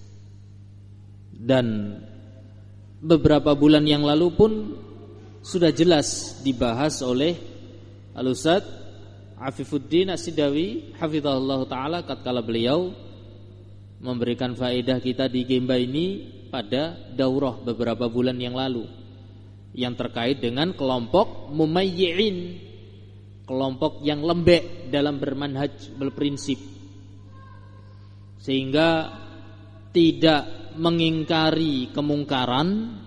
Dan beberapa bulan yang lalu pun sudah jelas dibahas oleh Al-Ustaz Afifuddin As-Sidawi hafizahullah ta'ala tatkala beliau memberikan faedah kita di Gemba ini pada daurah beberapa bulan yang lalu, yang terkait dengan kelompok mumayyi'in, kelompok yang lembek dalam bermanhaj, berprinsip, sehingga tidak mengingkari kemungkaran,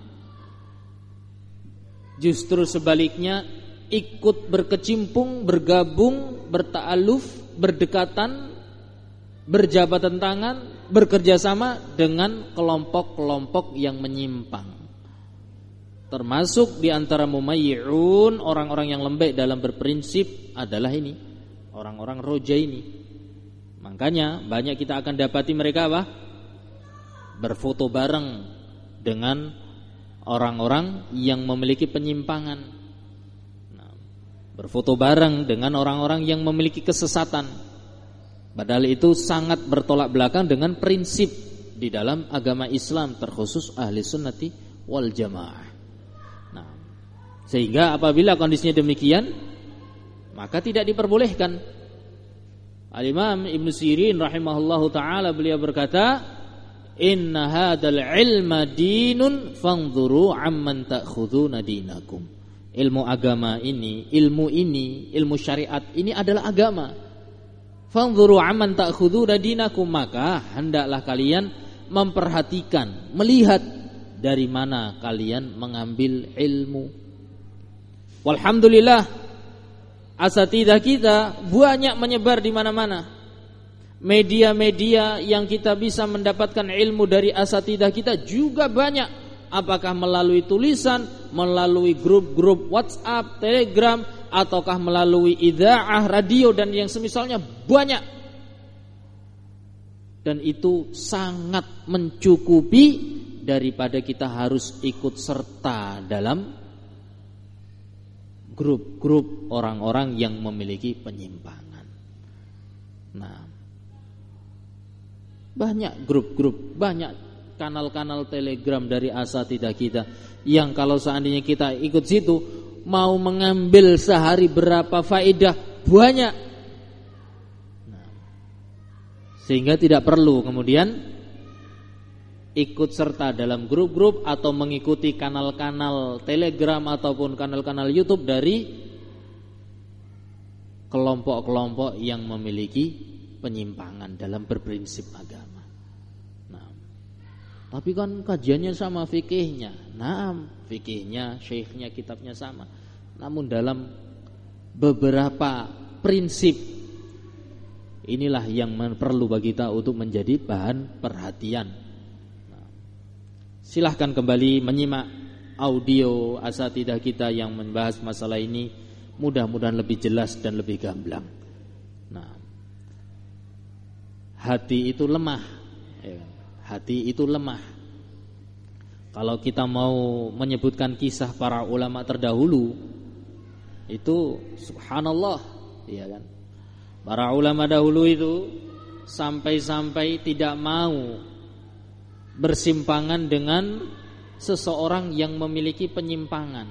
justru sebaliknya ikut berkecimpung, bergabung, berta'aluf, berdekatan, berjabatan tangan, bekerja sama dengan kelompok-kelompok yang menyimpang. Termasuk di antara mumayyi'un, orang-orang yang lembek dalam berprinsip adalah ini, orang-orang roja ini. Makanya banyak kita akan dapati mereka apa? Berfoto bareng dengan orang-orang yang memiliki penyimpangan. Nah, berfoto bareng dengan orang-orang yang memiliki kesesatan. Padahal itu sangat bertolak belakang dengan prinsip di dalam agama Islam, terkhusus ahli sunnati wal jamaah. Nah, sehingga apabila kondisinya demikian, maka tidak diperbolehkan. Al-Imam Ibn Sirin rahimahullahu ta'ala beliau berkata, inna hadal ilma dinun fangzuru amman ta'khuduna dinakum. Ilmu agama ini, ilmu ini, ilmu syariat ini adalah agama. Fangzuru amman ta'khuduna dinakum, maka hendaklah kalian memperhatikan, melihat dari mana kalian mengambil ilmu. Walhamdulillah, asatidah kita banyak menyebar di mana-mana. Media-media yang kita bisa mendapatkan ilmu dari asatidah kita juga banyak. Apakah melalui tulisan, melalui grup-grup WhatsApp, Telegram, ataukah melalui idzaah, radio dan yang semisalnya, banyak. Dan itu sangat mencukupi daripada kita harus ikut serta dalam grup-grup orang-orang yang memiliki penyimpangan. Nah, banyak grup-grup, banyak kanal-kanal Telegram dari asatidah kita yang kalau seandainya kita ikut situ, mau mengambil sehari berapa faedah banyak. Nah, sehingga tidak perlu kemudian ikut serta dalam grup-grup atau mengikuti kanal-kanal Telegram ataupun kanal-kanal YouTube dari kelompok-kelompok yang memiliki penyimpangan dalam berprinsip agama. Tapi kan kajiannya sama fikihnya. Nah, fikihnya, syekhnya, kitabnya sama. Namun dalam beberapa prinsip, inilah yang perlu bagi kita untuk menjadi bahan perhatian. Nah, silahkan kembali menyimak audio asatidah kita yang membahas masalah ini. Mudah-mudahan lebih jelas dan lebih gamblang. Nah, hati itu lemah, ya. Hati itu lemah. Kalau kita mau menyebutkan kisah para ulama terdahulu, itu subhanallah, ya kan? Para ulama dahulu itu sampai-sampai tidak mau bersimpangan dengan seseorang yang memiliki penyimpangan.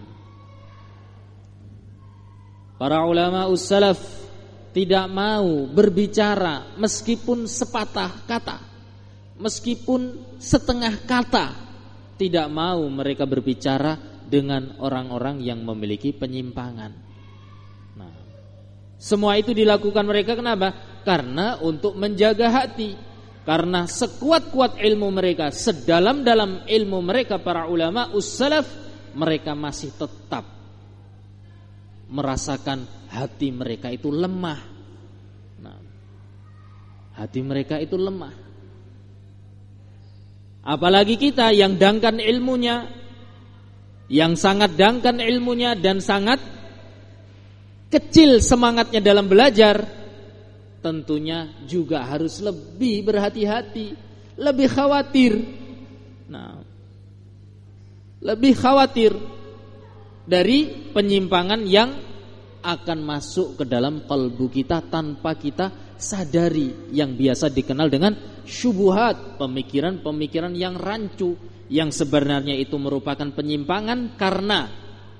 Para ulama ussalaf tidak mau berbicara meskipun sepatah kata, meskipun setengah kata, tidak mau mereka berbicara dengan orang-orang yang memiliki penyimpangan. Nah, semua itu dilakukan mereka kenapa? Karena untuk menjaga hati. Karena sekuat-kuat ilmu mereka, sedalam-dalam ilmu mereka para ulama us-salaf, mereka masih tetap merasakan hati mereka itu lemah. Nah, hati mereka itu lemah. Apalagi kita yang dangkan ilmunya, yang sangat dangkan ilmunya dan sangat kecil semangatnya dalam belajar, tentunya juga harus lebih berhati-hati, lebih khawatir. Nah, lebih khawatir dari penyimpangan yang akan masuk ke dalam kalbu kita tanpa kita sadari, yang biasa dikenal dengan syubuhat, pemikiran-pemikiran yang rancu, yang sebenarnya itu merupakan penyimpangan karena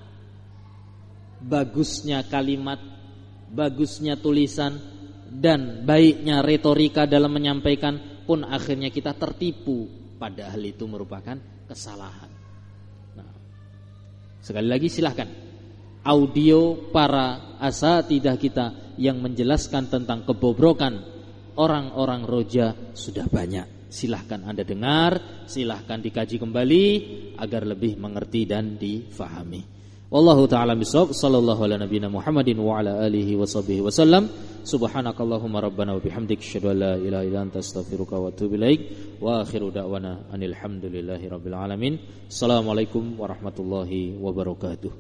bagusnya kalimat, bagusnya tulisan, dan baiknya retorika dalam menyampaikan pun akhirnya kita tertipu, padahal itu merupakan kesalahan. Nah, sekali lagi silahkan audio para asatidah kita yang menjelaskan tentang kebobrokan orang-orang roja sudah banyak. Silahkan Anda dengar, silahkan dikaji kembali agar lebih mengerti dan difahami. Wallahu ta'ala bisawab. Sallallahu ala nabiyina Muhammadin wa ala alihi wa sahbihi wa sallam. Subhanakallahumma rabbana wa bihamdik, asyhadu an la ilaha illa anta, astaghfiruka wa atubu ilaik. Wa akhiru da'wana anil hamdulillahi rabbil alamin. Assalamualaikum warahmatullahi wabarakatuh.